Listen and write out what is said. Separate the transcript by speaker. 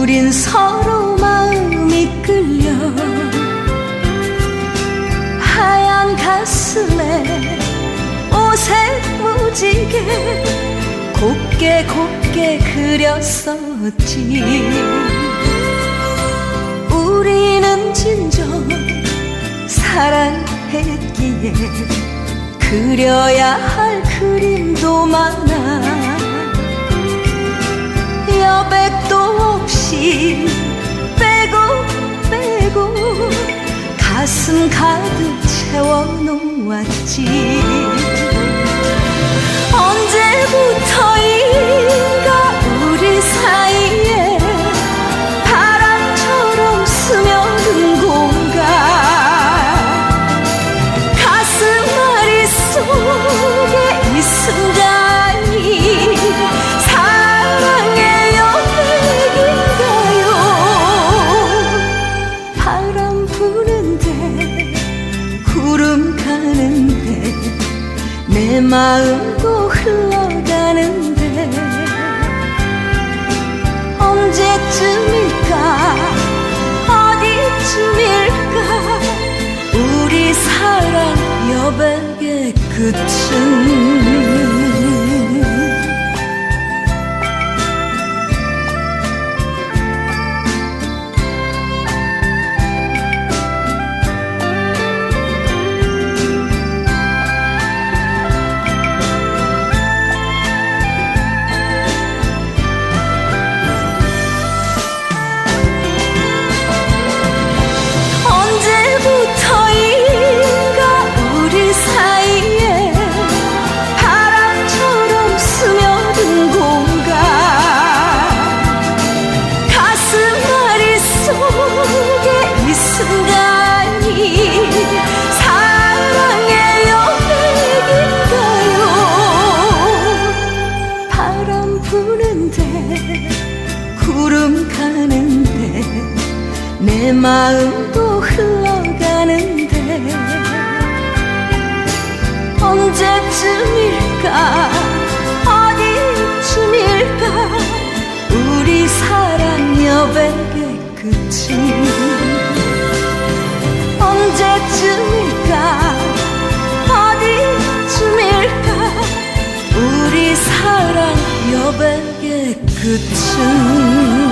Speaker 1: 우린 서로 마음이 끌려 하얀 가슴에 오색 무지개 곱게 곱게 그렸었지. 우리는 진정 사랑했기에 그려야 할 그림도 많아. 여백도 없이 빼고 빼고 가슴 가득 채워놓았지. 언제부터인가 우리 사이에 바람처럼 스며든 공간 가슴 아릿속에 이 순간이 사랑의 여백인가요? 바람 부는데 구름 가는데 내 마음도 흘러가는데 언제쯤일까 어디쯤일까 우리 사랑 여백의 끝은. 구름 가는데 내 마음도 흘러가는데 언제쯤일까 어디쯤일까 우리 사랑 여백의 끝은. 언제쯤일까 어디쯤일까 우리 사랑 여백의 끝은.